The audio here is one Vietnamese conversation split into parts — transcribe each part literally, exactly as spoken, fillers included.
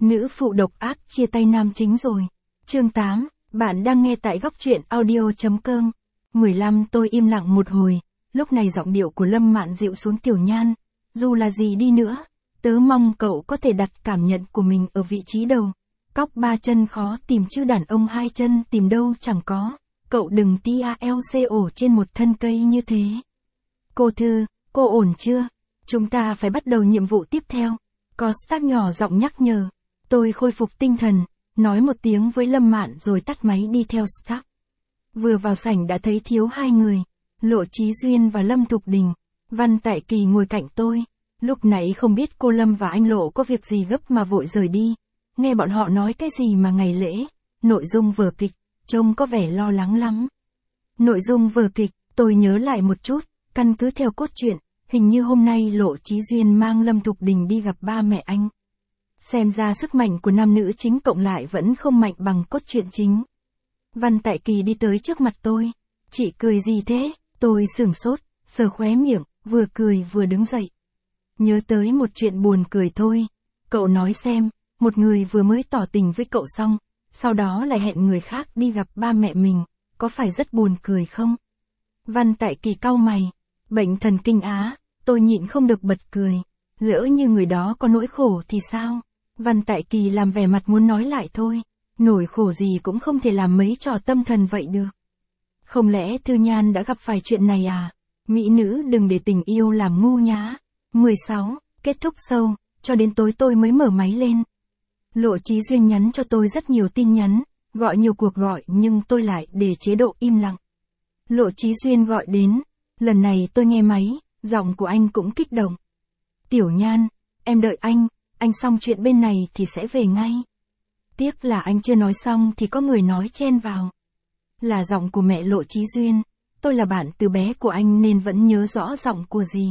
Nữ phụ độc ác chia tay nam chính rồi. Chương tám, bạn đang nghe tại góc truyện audio chấm com. mười lăm Tôi im lặng một hồi, lúc này giọng điệu của Lâm Mạn dịu xuống. Tiểu Nhan, dù là gì đi nữa, tớ mong cậu có thể đặt cảm nhận của mình ở vị trí đầu. Cóc ba chân khó tìm chứ đàn ông hai chân tìm đâu chẳng có. Cậu đừng tia lco trên một thân cây như thế. Cô Thư, cô ổn chưa? Chúng ta phải bắt đầu nhiệm vụ tiếp theo. Có staff nhỏ giọng nhắc nhở. Tôi khôi phục tinh thần, nói một tiếng với Lâm Mạn rồi tắt máy đi theo staff. Vừa vào sảnh đã thấy thiếu hai người, Lộ Chí Duyên và Lâm Thục Đình. Văn Tại Kỳ ngồi cạnh tôi. Lúc nãy không biết cô Lâm và anh Lộ có việc gì gấp mà vội rời đi. Nghe bọn họ nói cái gì mà ngày lễ, nội dung vở kịch, trông có vẻ lo lắng lắm. Nội dung vở kịch, tôi nhớ lại một chút, căn cứ theo cốt truyện, hình như hôm nay Lộ Chí Duyên mang Lâm Thục Đình đi gặp ba mẹ anh. Xem ra sức mạnh của nam nữ chính cộng lại vẫn không mạnh bằng cốt truyện chính. Văn Tại Kỳ đi tới trước mặt tôi. Chị cười gì thế? Tôi sửng sốt, sờ khóe miệng, vừa cười vừa đứng dậy. Nhớ tới một chuyện buồn cười thôi. Cậu nói xem, một người vừa mới tỏ tình với cậu xong, sau đó lại hẹn người khác đi gặp ba mẹ mình, có phải rất buồn cười không? Văn Tại Kỳ cau mày. Bệnh thần kinh á, tôi nhịn không được bật cười. Lỡ như người đó có nỗi khổ thì sao? Văn Tại Kỳ làm vẻ mặt muốn nói lại thôi. Nỗi khổ gì cũng không thể làm mấy trò tâm thần vậy được. Không lẽ Thư Nhan đã gặp phải chuyện này à? Mỹ nữ đừng để tình yêu làm ngu nhá. mười sáu, kết thúc show, cho đến tối tôi mới mở máy lên. Lộ Chí Duyên nhắn cho tôi rất nhiều tin nhắn, gọi nhiều cuộc gọi nhưng tôi lại để chế độ im lặng. Lộ Chí Duyên gọi đến, lần này tôi nghe máy, giọng của anh cũng kích động. Tiểu Nhan, em đợi anh, anh xong chuyện bên này thì sẽ về ngay. Tiếc là anh chưa nói xong thì có người nói chen vào. Là giọng của mẹ Lộ Chí Duyên, tôi là bạn từ bé của anh nên vẫn nhớ rõ giọng của dì.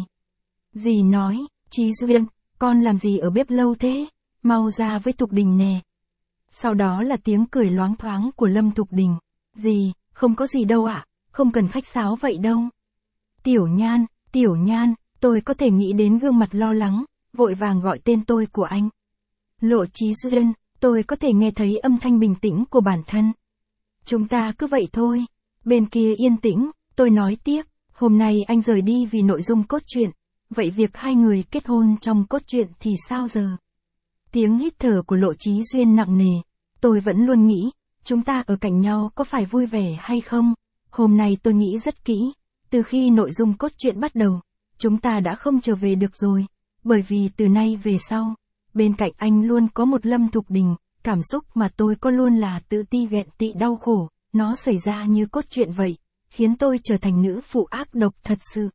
Dì nói, Chí Duyên, con làm gì ở bếp lâu thế? Mau ra với Thục Đình nè. Sau đó là tiếng cười loáng thoáng của Lâm Thục Đình. Dì, không có gì đâu ạ, không cần khách sáo vậy đâu. Tiểu Nhan, Tiểu Nhan, tôi có thể nghĩ đến gương mặt lo lắng, vội vàng gọi tên tôi của anh. Lộ Chí Duyên, tôi có thể nghe thấy âm thanh bình tĩnh của bản thân. Chúng ta cứ vậy thôi. Bên kia yên tĩnh, tôi nói tiếp, hôm nay anh rời đi vì nội dung cốt truyện, vậy việc hai người kết hôn trong cốt truyện thì sao giờ? Tiếng hít thở của Lộ Chí Duyên nặng nề, tôi vẫn luôn nghĩ, chúng ta ở cạnh nhau có phải vui vẻ hay không? Hôm nay tôi nghĩ rất kỹ, từ khi nội dung cốt truyện bắt đầu, chúng ta đã không trở về được rồi, bởi vì từ nay về sau, bên cạnh anh luôn có một Lâm Thục Đình, cảm xúc mà tôi có luôn là tự ti ghen tị đau khổ, nó xảy ra như cốt truyện vậy, khiến tôi trở thành nữ phụ ác độc thật sự.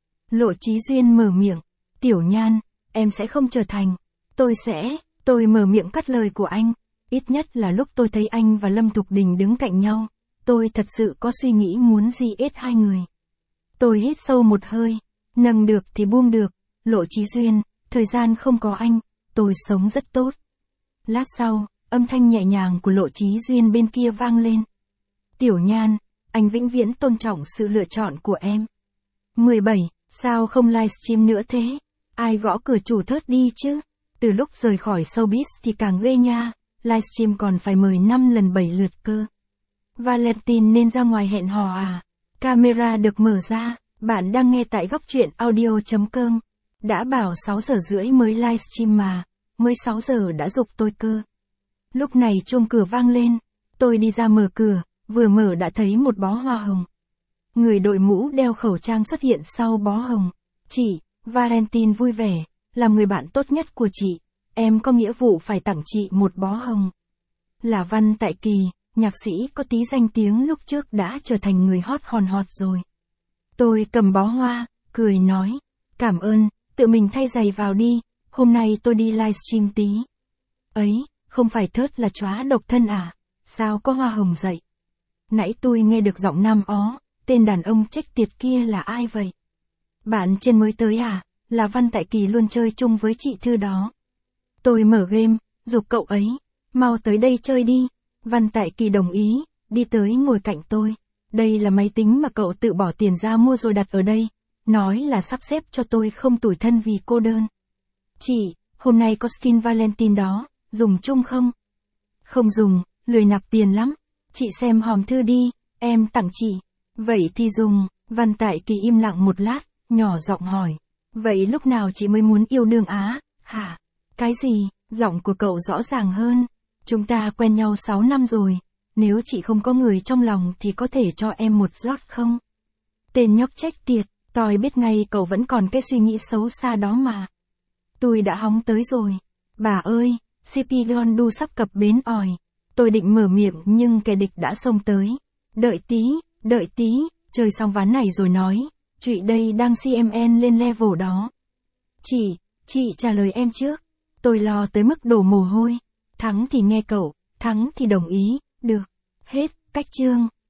Lộ Chí Duyên mở miệng, Tiểu Nhan, em sẽ không trở thành, tôi sẽ, tôi mở miệng cắt lời của anh, ít nhất là lúc tôi thấy anh và Lâm Thục Đình đứng cạnh nhau, tôi thật sự có suy nghĩ muốn di ết hai người. Tôi hít sâu một hơi, nâng được thì buông được, Lộ Chí Duyên, thời gian không có anh, tôi sống rất tốt. Lát sau, âm thanh nhẹ nhàng của Lộ Chí Duyên bên kia vang lên. Tiểu Nhan, anh vĩnh viễn tôn trọng sự lựa chọn của em. mười bảy, sao không livestream nữa thế? Ai gõ cửa chủ thớt đi chứ? Từ lúc rời khỏi showbiz thì càng ghê nha, livestream còn phải mời năm lần bảy lượt cơ. Valentine nên ra ngoài hẹn hò à? Camera được mở ra, bạn đang nghe tại góc truyện audio chấm com. Đã bảo sáu giờ rưỡi mới livestream mà, mới sáu giờ đã giục tôi cơ. Lúc này chuông cửa vang lên, tôi đi ra mở cửa, vừa mở đã thấy một bó hoa hồng. Người đội mũ đeo khẩu trang xuất hiện sau bó hồng. Chị, Valentine vui vẻ, làm người bạn tốt nhất của chị, em có nghĩa vụ phải tặng chị một bó hồng. Là Văn Tại Kỳ, nhạc sĩ có tí danh tiếng lúc trước đã trở thành người hot hòn hot rồi. Tôi cầm bó hoa, cười nói, cảm ơn, tự mình thay giày vào đi, hôm nay tôi đi livestream tí. Ấy, không phải thớt là chóa độc thân à, sao có hoa hồng dậy? Nãy tôi nghe được giọng nam ó, tên đàn ông trách tiệt kia là ai vậy? Bạn trên mới tới à, là Văn Tại Kỳ luôn chơi chung với chị Thư đó. Tôi mở game, giục cậu ấy, mau tới đây chơi đi. Văn Tại Kỳ đồng ý, đi tới ngồi cạnh tôi. Đây là máy tính mà cậu tự bỏ tiền ra mua rồi đặt ở đây. Nói là sắp xếp cho tôi không tủi thân vì cô đơn. Chị, hôm nay có skin Valentine đó, dùng chung không? Không dùng, lười nạp tiền lắm. Chị xem hòm thư đi, em tặng chị. Vậy thì dùng, Văn Tại Kỳ im lặng một lát, nhỏ giọng hỏi. Vậy lúc nào chị mới muốn yêu đương á, hả? Cái gì? Giọng của cậu rõ ràng hơn. Chúng ta quen nhau sáu năm rồi. Nếu chị không có người trong lòng thì có thể cho em một slot không? Tên nhóc trách tiệt, tôi biết ngay cậu vẫn còn cái suy nghĩ xấu xa đó mà. Tôi đã hóng tới rồi. Bà ơi, xê pê Gondu sắp cập bến ỏi. Tôi định mở miệng nhưng kẻ địch đã xông tới. Đợi tí, đợi tí, chơi xong ván này rồi nói. Chị đây đang xê em en lên level đó. Chị, chị trả lời em trước. Tôi lo tới mức đổ mồ hôi. Thắng thì nghe cậu, thắng thì đồng ý, được. Hết, cách chương.